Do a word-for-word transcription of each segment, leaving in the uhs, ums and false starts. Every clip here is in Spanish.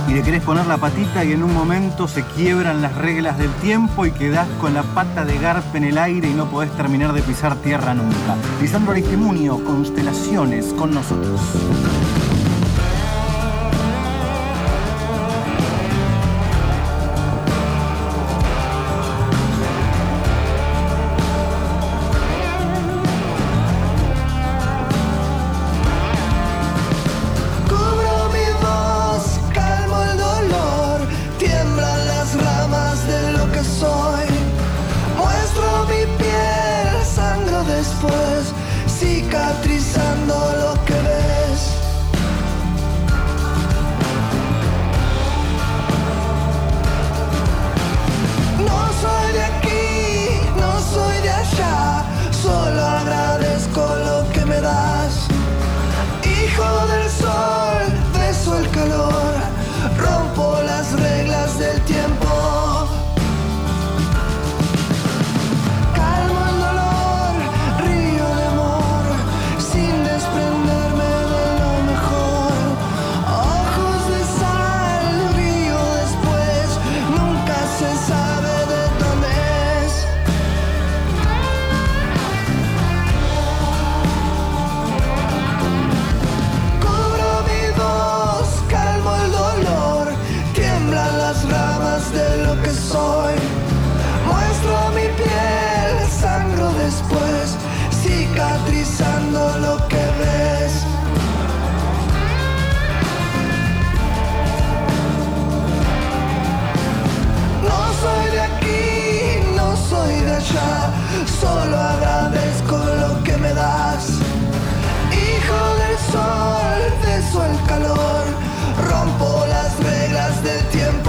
y le querés poner la patita y en un momento se quiebran las reglas del tiempo y quedás con la pata de garpa en el aire y no podés terminar de pisar tierra nunca. Lisandro Aristimuño, Constelaciones, con nosotros. Cicatrizando lo que ves. No soy de aquí, no soy de allá, solo agradezco lo que me das. Hijo del sol, beso el calor, rompo las reglas del tiempo. Soy, muestro mi piel, sangro después, cicatrizando lo que ves. No soy de aquí, no soy de allá, solo agradezco lo que me das. Hijo del sol, beso el calor, rompo las reglas del tiempo.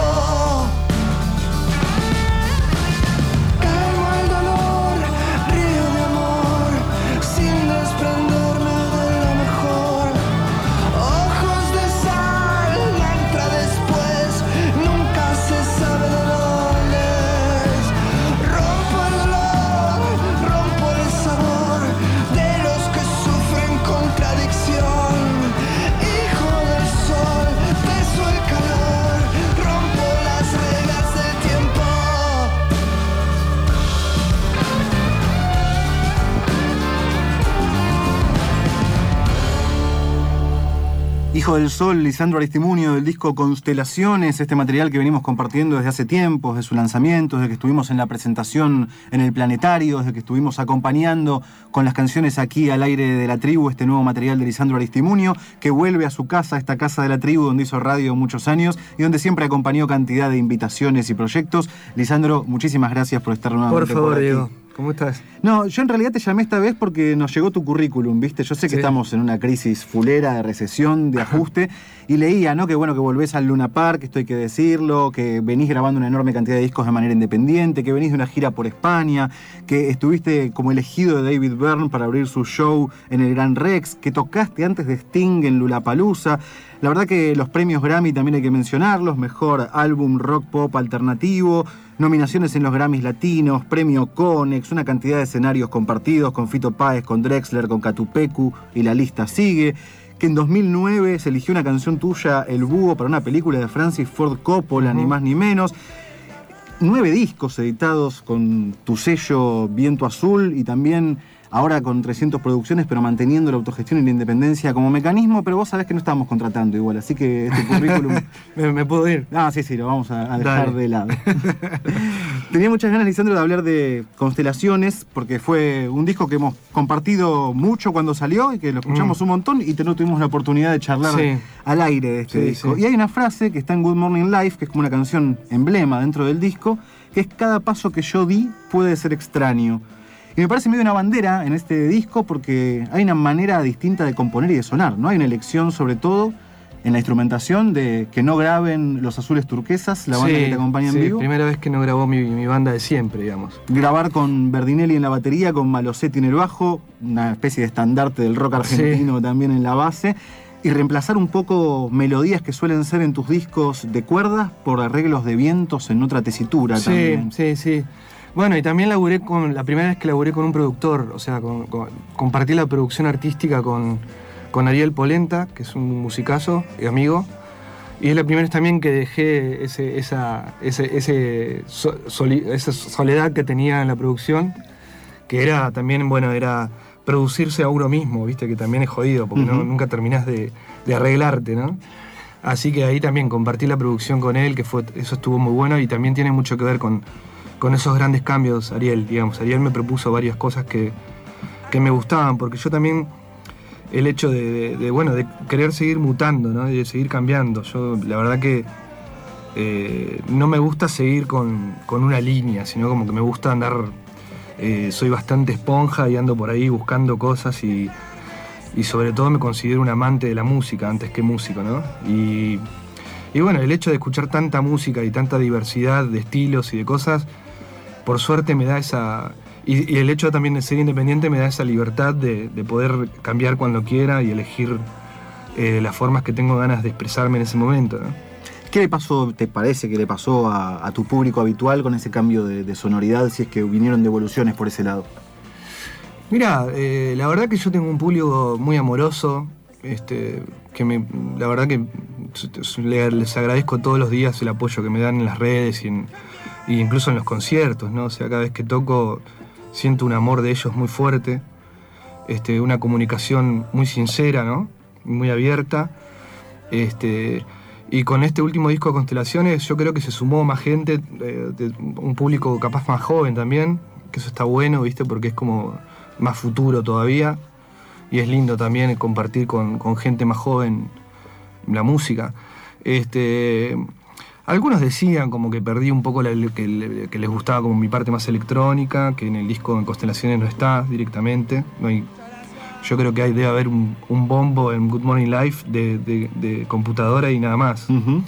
Hijo del Sol, Lisandro Aristimuño, del disco Constelaciones, este material que venimos compartiendo desde hace tiempo, desde su lanzamiento, desde que estuvimos en la presentación en el Planetario, desde que estuvimos acompañando con las canciones aquí al aire de la tribu, este nuevo material de Lisandro Aristimuño, que vuelve a su casa, esta casa de la tribu donde hizo radio muchos años y donde siempre acompañó cantidad de invitaciones y proyectos. Lisandro, muchísimas gracias por estar nuevamente por favor, por aquí. Diego. ¿Cómo estás? No, yo en realidad te llamé esta vez porque nos llegó tu currículum, ¿viste? Yo sé que sí. Estamos en una crisis fulera de recesión, de ajuste, y leía, ¿no? Que bueno, que volvés al Luna Park, esto hay que decirlo, que venís grabando una enorme cantidad de discos de manera independiente, que venís de una gira por España, que estuviste como elegido de David Byrne para abrir su show en el Gran Rex, que tocaste antes de Sting en Lollapalooza. La verdad que los premios Grammy también hay que mencionarlos, mejor álbum rock pop alternativo, nominaciones en los Grammys latinos, premio Conex, una cantidad de escenarios compartidos con Fito Páez, con Drexler, con Catupecu, y la lista sigue. Que en dos mil nueve se eligió una canción tuya, El Búho, para una película de Francis Ford Coppola, uh-huh. ni más ni menos. Nueve discos editados con tu sello Viento Azul y también ahora con trescientas producciones, pero manteniendo la autogestión y la independencia como mecanismo, pero vos sabés que no estábamos contratando igual, así que este currículum... ¿Me, ¿Me puedo ir? Ah, sí, sí, lo vamos a, a dejar Dale. de lado. Tenía muchas ganas, Lisandro, de hablar de Constelaciones, porque fue un disco que hemos compartido mucho cuando salió y que lo escuchamos mm. un montón y no tuvimos la oportunidad de charlar sí. al aire de este sí, disco. Sí. Y hay una frase que está en Good Morning Life, que es como una canción emblema dentro del disco, que es: cada paso que yo di puede ser extraño. Y me parece medio una bandera en este disco porque hay una manera distinta de componer y de sonar, ¿no? Hay una elección, sobre todo, en la instrumentación, de que no graben Los Azules Turquesas, la banda sí, que te acompaña en sí, vivo. Primera vez que no grabó mi, mi banda de siempre, digamos. Grabar con Berdinelli en la batería, con Malosetti en el bajo, una especie de estandarte del rock argentino sí. también en la base. Y reemplazar un poco melodías que suelen ser en tus discos de cuerdas por arreglos de vientos en otra tesitura sí, también. Sí, sí, sí. Bueno, y también laburé con, la primera vez que laburé con un productor, o sea, con, con, compartí la producción artística con, con Ariel Polenta, que es un musicazo y amigo, Y es la primera vez también que dejé ese, esa, ese, ese so, soli, esa soledad que tenía en la producción, que era también, bueno, era producirse a uno mismo, viste, que también es jodido, porque uh-huh. no, nunca terminás de, de arreglarte, ¿no? Así que ahí también compartí la producción con él, que fue, eso estuvo muy bueno, y también tiene mucho que ver con, con esos grandes cambios, Ariel, digamos. Ariel me propuso varias cosas que, que me gustaban, porque yo también... el hecho de, de, de, bueno, de querer seguir mutando, ¿no? De seguir cambiando. Yo, la verdad que eh, no me gusta seguir con, con una línea, sino como que me gusta andar... Eh, soy bastante esponja y ando por ahí buscando cosas y, y sobre todo me considero un amante de la música antes que músico, ¿no? Y, y bueno, el hecho de escuchar tanta música y tanta diversidad de estilos y de cosas, por suerte me da esa... Y, y el hecho también de ser independiente me da esa libertad de, de poder cambiar cuando quiera y elegir eh, las formas que tengo ganas de expresarme en ese momento, ¿no? ¿Qué le pasó, te parece que le pasó a, a tu público habitual con ese cambio de, de sonoridad, si es que vinieron devoluciones por ese lado? Mira, eh, la verdad que yo tengo un público muy amoroso, este, que me, la verdad que les agradezco todos los días el apoyo que me dan en las redes y, en, y incluso en los conciertos, ¿no? O sea, cada vez que toco siento un amor de ellos muy fuerte, este, una comunicación muy sincera, ¿no? Muy abierta. Este, y con este último disco de Constelaciones yo creo que se sumó más gente, eh, de un público capaz más joven también, que eso está bueno, ¿viste? Porque es como más futuro todavía. Y es lindo también compartir con, con gente más joven la música. Este... Algunos decían como que perdí un poco la, que, que les gustaba como mi parte más electrónica, que en el disco en Constelaciones no está directamente. No hay, yo creo que hay, debe haber un, un bombo en Good Morning Life de, de, de computadora y nada más. Uh-huh.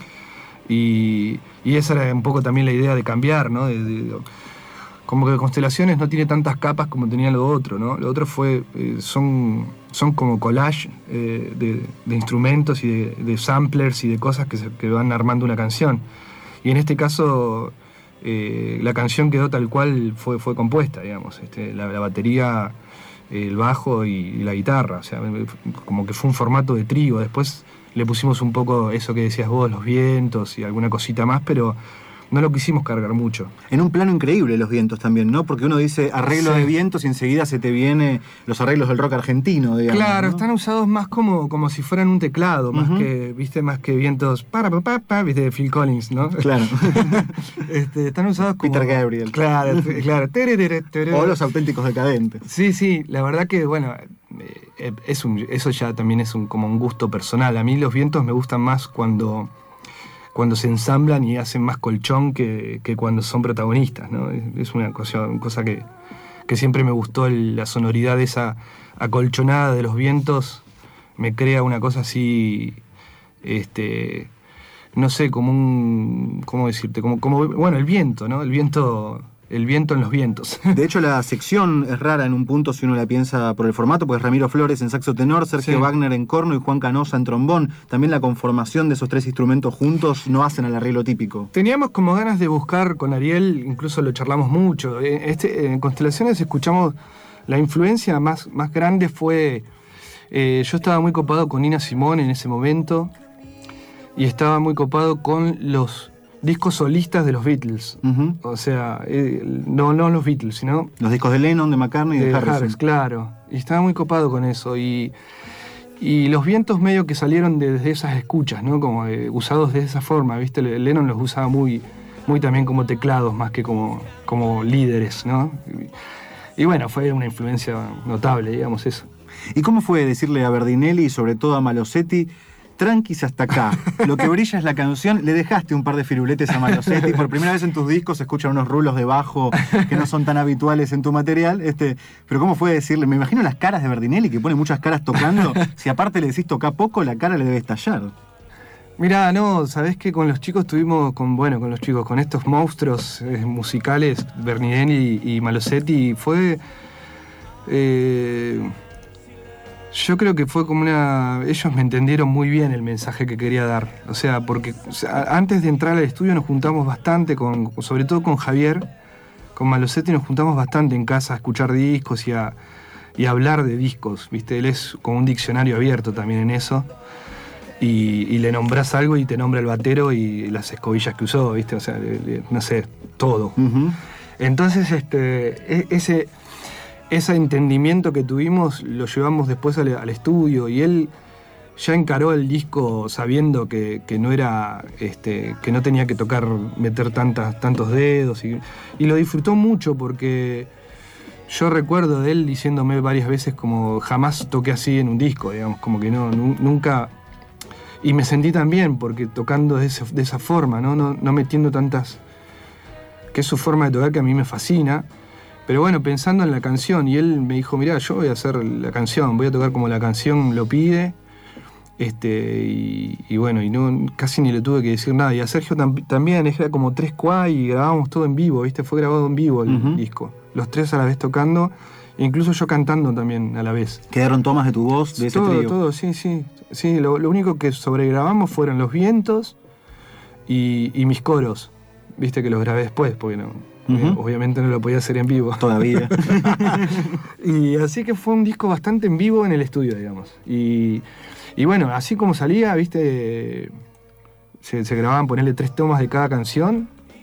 Y, y esa era un poco también la idea de cambiar, ¿no? De, de, como que Constelaciones no tiene tantas capas como tenía lo otro, ¿no? Lo otro fue, eh, son, son como collage eh, de, de instrumentos y de, de samplers y de cosas que, se, que van armando una canción. Y en este caso, eh, la canción quedó tal cual fue, fue compuesta, digamos. Este, la, la batería, el bajo y, y la guitarra. O sea, como que fue un formato de trío. Después le pusimos un poco eso que decías vos, los vientos y alguna cosita más, pero... no lo quisimos cargar mucho. En un plano increíble los vientos también, ¿no? Porque uno dice arreglo sí. de vientos y enseguida se te viene los arreglos del rock argentino, digamos. Claro, ¿no? Están usados más como, como si fueran un teclado, más uh-huh. que, viste, más que vientos para pa, pa, pa, viste, de Phil Collins, ¿no? Claro. este, están usados como... Peter Gabriel. Claro, claro. Tere, tere, tere. O los auténticos decadentes. Sí, sí, la verdad que, bueno, eh, es un, eso ya también es un, como un gusto personal. A mí los vientos me gustan más cuando... cuando se ensamblan y hacen más colchón que, que cuando son protagonistas, ¿no? Es una cosa, una cosa que, que siempre me gustó, el, la sonoridad de esa acolchonada de los vientos, me crea una cosa así, este, no sé, como un, ¿cómo decirte? Como, como, bueno, el viento, ¿no? El viento... El viento en los vientos. De hecho, la sección es rara en un punto si uno la piensa por el formato, pues Ramiro Flores en saxo tenor, Sergio sí. Wagner en corno y Juan Canosa en trombón. También la conformación de esos tres instrumentos juntos no hacen al arreglo típico. Teníamos como ganas de buscar con Ariel, incluso lo charlamos mucho. Este, en Constelaciones escuchamos, la influencia más, más grande fue... Eh, yo estaba muy copado con Nina Simone en ese momento y estaba muy copado con los... discos solistas de los Beatles. Uh-huh. O sea, eh, no, no los Beatles, sino... los discos de Lennon, de McCartney y de, de Harrison. Harris, claro. Y estaba muy copado con eso. Y, y los vientos medio que salieron de, de esas escuchas, ¿no? Como eh, usados de esa forma, ¿viste? Lennon los usaba muy, muy también como teclados, más que como, como líderes, ¿no? Y, y bueno, fue una influencia notable, digamos, eso. ¿Y cómo fue decirle a Berdinelli y sobre todo a Malosetti... tranquis hasta acá, lo que brilla es la canción? Le dejaste un par de firuletes a Malosetti, por primera vez en tus discos se escuchan unos rulos de bajo que no son tan habituales en tu material, este, pero ¿cómo fue decirle? Me imagino las caras de Berdinelli, que pone muchas caras tocando, si aparte le decís toca poco, la cara le debe estallar. Mirá, no, sabés que con los chicos tuvimos, con, bueno, con los chicos, con estos monstruos eh, musicales, Berdinelli y, y Malosetti, fue... Eh, Yo creo que fue como una... Ellos me entendieron muy bien el mensaje que quería dar. O sea, porque o sea, antes de entrar al estudio nos juntamos bastante, con, sobre todo con Javier, con Malosetti nos juntamos bastante en casa a escuchar discos y a, y a hablar de discos, ¿viste? Él es como un diccionario abierto también en eso. y, y le nombrás algo y te nombra el batero y las escobillas que usó, ¿viste? O sea, le, le, no sé, todo. Uh-huh. Entonces, este, ese, ese entendimiento que tuvimos lo llevamos después al, al estudio y él ya encaró el disco sabiendo que, que no era, este, que no tenía que tocar, meter tantas, tantos dedos y, y lo disfrutó mucho porque yo recuerdo de él diciéndome varias veces como jamás toqué así en un disco, digamos, como que no, nu- nunca... Y me sentí también, porque tocando de, ese, de esa forma, ¿no? No, no metiendo tantas... que es su forma de tocar que a mí me fascina. Pero bueno, pensando en la canción, y él me dijo, mirá, yo voy a hacer la canción, voy a tocar como la canción lo pide. Este, y, y bueno, y no, casi ni le tuve que decir nada. Y a Sergio tam- también, era como tres cuá y grabábamos todo en vivo, ¿viste? Fue grabado en vivo el uh-huh. disco. Los tres a la vez tocando, incluso yo cantando también a la vez. ¿Quedaron tomas de tu voz de ese todo, trío? Todo, sí, sí. Sí, lo, lo único que sobregrabamos fueron los vientos y, y mis coros. Viste que los grabé después, porque no, uh-huh. eh, obviamente no lo podía hacer en vivo. Todavía. Y así que fue un disco bastante en vivo en el estudio, digamos. Y, y bueno, así como salía, viste, se, se grababan, ponerle tres tomas de cada canción.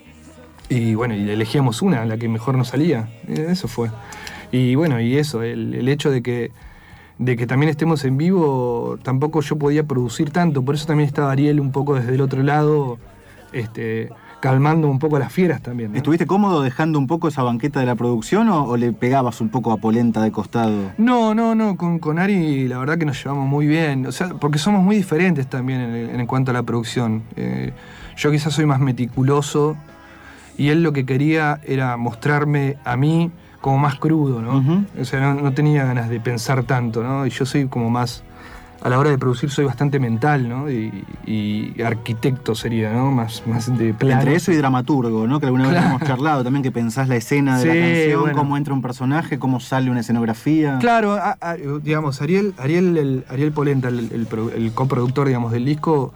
Y bueno, y elegíamos una, la que mejor nos salía. Eso fue. Y bueno, y eso, el, el hecho de que, de que también estemos en vivo, tampoco yo podía producir tanto. Por eso también estaba Ariel un poco desde el otro lado, este, calmando un poco a las fieras también, ¿no? ¿Estuviste cómodo dejando un poco esa banqueta de la producción o, o le pegabas un poco a polenta de costado? No, no, no, con, con Ari la verdad que nos llevamos muy bien, o sea, porque somos muy diferentes también en, en cuanto a la producción. Eh, yo quizás soy más meticuloso y él lo que quería era mostrarme a mí como más crudo, ¿no? Uh-huh. O sea, no, no tenía ganas de pensar tanto, ¿no? Y yo soy como más... A la hora de producir soy bastante mental, ¿no? Y, y arquitecto sería, ¿no? Más, más de plano. Entre eso y dramaturgo, ¿no? Que alguna claro. vez hemos charlado también, que pensás la escena de sí, la canción, bueno. cómo entra un personaje, cómo sale una escenografía. Claro, a, a, digamos, Ariel, Ariel, el, Ariel Polenta, el, el, el coproductor, digamos, del disco,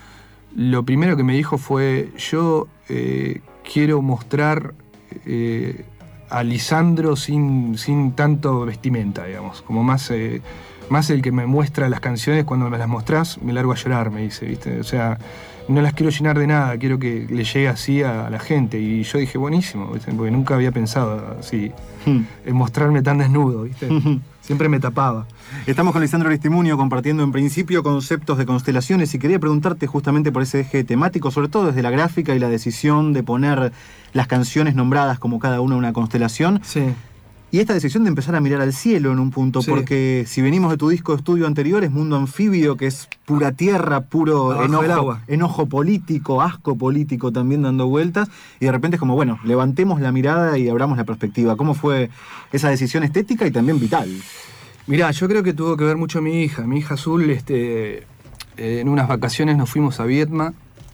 lo primero que me dijo fue, yo eh, quiero mostrar eh, a Lisandro sin, sin tanto vestimenta, digamos, como más... Eh, Más el que me muestra las canciones, cuando me las mostrás, me largo a llorar, me dice, ¿viste? O sea, no las quiero llenar de nada, quiero que le llegue así a la gente. Y yo dije, buenísimo, ¿viste? Porque nunca había pensado así, hmm. en mostrarme tan desnudo, ¿viste? Siempre me tapaba. Estamos con Lisandro Aristimuño compartiendo en principio conceptos de constelaciones y quería preguntarte justamente por ese eje temático, sobre todo desde la gráfica y la decisión de poner las canciones nombradas como cada una una constelación. Sí. Y esta decisión de empezar a mirar al cielo en un punto, sí. porque si venimos de tu disco de estudio anterior es Mundo Anfibio, que es pura tierra, puro enojo, enojo político, asco político también dando vueltas, y de repente es como, bueno, levantemos la mirada y abramos la perspectiva. ¿Cómo fue esa decisión estética y también vital? Mirá, yo creo que tuvo que ver mucho mi hija. Mi hija Azul, este, eh, en unas vacaciones nos fuimos a Vietma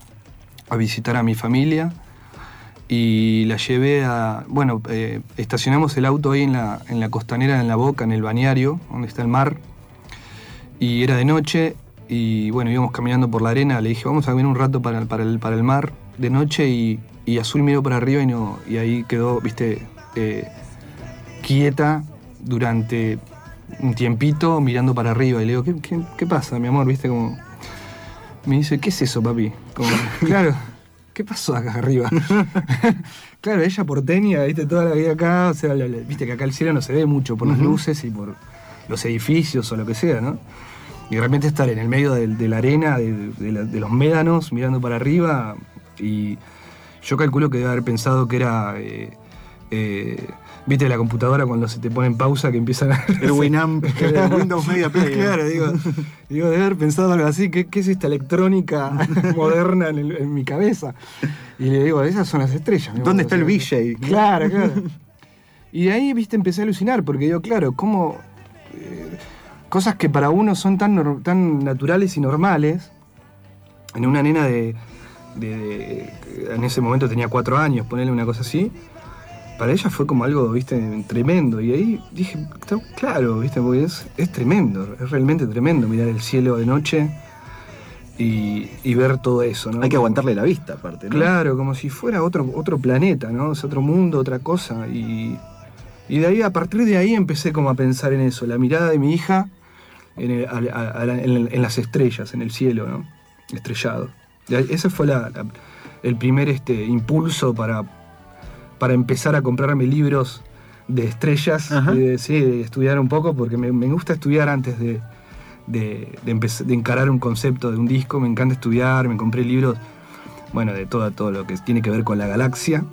a visitar a mi familia. Y la llevé a... Bueno, eh, estacionamos el auto ahí en la, en la costanera, en La Boca, en el balneario, donde está el mar. Y era de noche, y bueno, íbamos caminando por la arena. Le dije, vamos a venir un rato para, para, el, para el mar de noche. Y, y Azul miró para arriba y, no, y ahí quedó, viste, eh, quieta durante un tiempito mirando para arriba. Y le digo, ¿qué, qué, qué pasa, mi amor? Viste, como... Me dice, ¿qué es eso, papi? Como, claro... ¿Qué pasó acá arriba? Claro, ella porteña, viste, toda la vida acá, o sea, viste que acá el cielo no se ve mucho por las uh-huh. luces y por los edificios o lo que sea, ¿no? Y de repente estar en el medio de, de la arena, de, de, la, de los médanos, mirando para arriba, y yo calculo que debe haber pensado que era... Eh, eh, ¿viste la computadora cuando se te pone en pausa que empiezan a... El Winamp, el Windows Media Player. Claro, digo, digo, debe haber pensado algo así, ¿qué, qué es esta electrónica moderna en, el, en mi cabeza? Y le digo, esas son las estrellas. ¿Dónde está el V J? Claro, claro. Y de ahí, viste, empecé a alucinar, porque digo, claro, cómo... Eh, cosas que para uno son tan, tan naturales y normales, en una nena de, de, de... En ese momento tenía cuatro años, ponerle una cosa así... Para ella fue como algo, viste, tremendo. Y ahí dije, claro, viste, porque es, es tremendo, es realmente tremendo mirar el cielo de noche y, y ver todo eso, ¿no? Hay que aguantarle la vista, aparte, ¿no? Claro, como si fuera otro, otro planeta, ¿no? O sea, otro mundo, otra cosa. Y, y de ahí, a partir de ahí, empecé como a pensar en eso. La mirada de mi hija en, el, a, a, a, en, en las estrellas, en el cielo, ¿no? Estrellado. Ese fue la, la, el primer este, impulso para, para empezar a comprarme libros de estrellas, de, sí, de estudiar un poco, porque me, me gusta estudiar antes de, de, de, empezar, de encarar un concepto de un disco. Me encanta estudiar, me compré libros, bueno, de todo, todo lo que tiene que ver con la galaxia.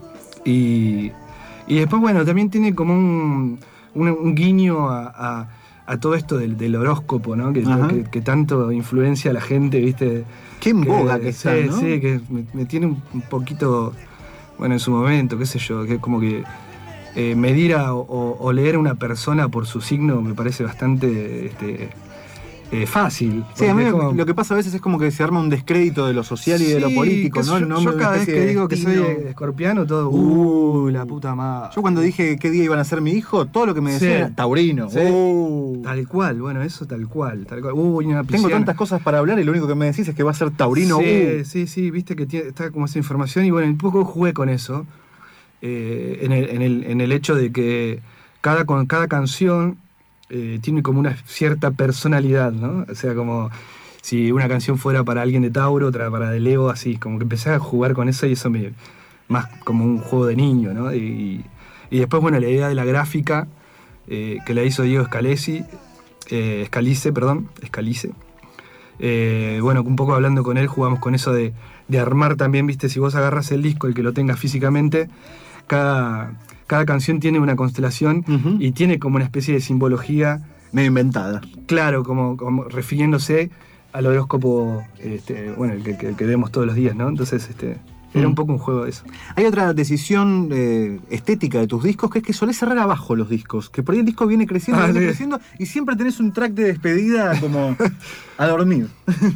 Y, y después, bueno, también tiene como un, un, un guiño a, a, a todo esto del, del horóscopo, ¿no? Que, que, que tanto influencia a la gente, ¿viste? Qué en boga que, que está, sí, ¿no? Sí, que me, me tiene un, un poquito, bueno, en su momento, qué sé yo, que como que eh, medir a, o, o leer a una persona por su signo me parece bastante este, eh, fácil. Sí, a mí como, lo que pasa a veces es como que se arma un descrédito de lo social y sí, de lo político, ¿no? Yo, no yo cada vez que digo que soy escorpiano, todo, uh, uh, la puta madre. Yo cuando dije qué día iban a ser mi hijo, todo lo que me decían sí. era taurino. Sí. Uh. Tal cual, bueno, eso tal cual. Tal cual. Uh, una Tengo tantas cosas para hablar y lo único que me decís es que va a ser taurino. Sí, uh. sí, sí, viste que tiene, está como esa información y bueno, un poco jugué con eso. Eh, en, el, en, el, en el hecho de que cada, con cada canción Eh, tiene como una cierta personalidad, ¿no? O sea, como si una canción fuera para alguien de Tauro, otra para de Leo, así, como que empecé a jugar con eso y eso me, más como un juego de niño, ¿no? Y, y después, bueno, la idea de la gráfica eh, que la hizo Diego Scalesi, eh, Scalice, perdón, Scalice. Eh, bueno, un poco hablando con él, jugamos con eso de, de armar también, viste, si vos agarras el disco, el que lo tengas físicamente, cada... Cada canción tiene una constelación uh-huh. y tiene como una especie de simbología. Medio inventada. Claro, como, como refiriéndose al horóscopo, este, bueno, el que, el que vemos todos los días, ¿no? Entonces, este, era uh-huh. un poco un juego de eso. Hay otra decisión eh, estética de tus discos, que es que solés cerrar abajo los discos. Que por ahí el disco viene creciendo, ah, viene sí. creciendo, y siempre tenés un track de despedida como a dormir.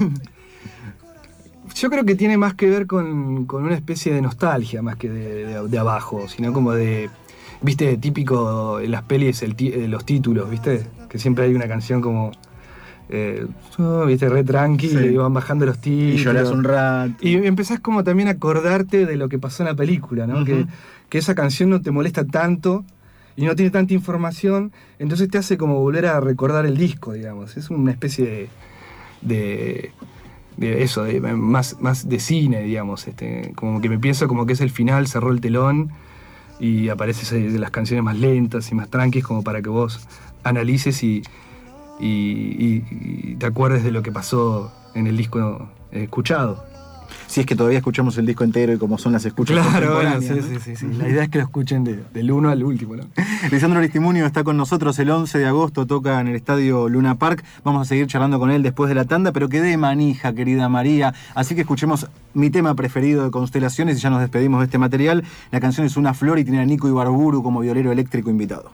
Yo creo que tiene más que ver con, con una especie de nostalgia, más que de, de, de abajo, sino como de... Viste, típico en las pelis, el tí, los títulos, ¿viste? Que siempre hay una canción como... Eh, oh, viste, re tranqui, sí. y van bajando los títulos. Y llorás un rato. Y empezás como también a acordarte de lo que pasó en la película, ¿no? Uh-huh. Que, que esa canción no te molesta tanto y no tiene tanta información, entonces te hace como volver a recordar el disco, digamos. Es una especie de... de de eso, de, más, más de cine, digamos, este, como que me pienso como que es el final, cerró el telón y aparecen las canciones más lentas y más tranquis como para que vos analices y, y, y, y te acuerdes de lo que pasó en el disco escuchado. Si es que todavía escuchamos el disco entero y como son las escuchas. Claro, bueno, sí, ¿no? sí, sí, sí. La idea es que lo escuchen de, del uno al último, ¿no? Lisandro Aristimuño está con nosotros el once de agosto, toca en el estadio Luna Park. Vamos a seguir charlando con él después de la tanda, pero quedé manija, querida María. Así que escuchemos mi tema preferido de Constelaciones y ya nos despedimos de este material. La canción es Una Flor y tiene a Nico Ibarburu como violero eléctrico invitado.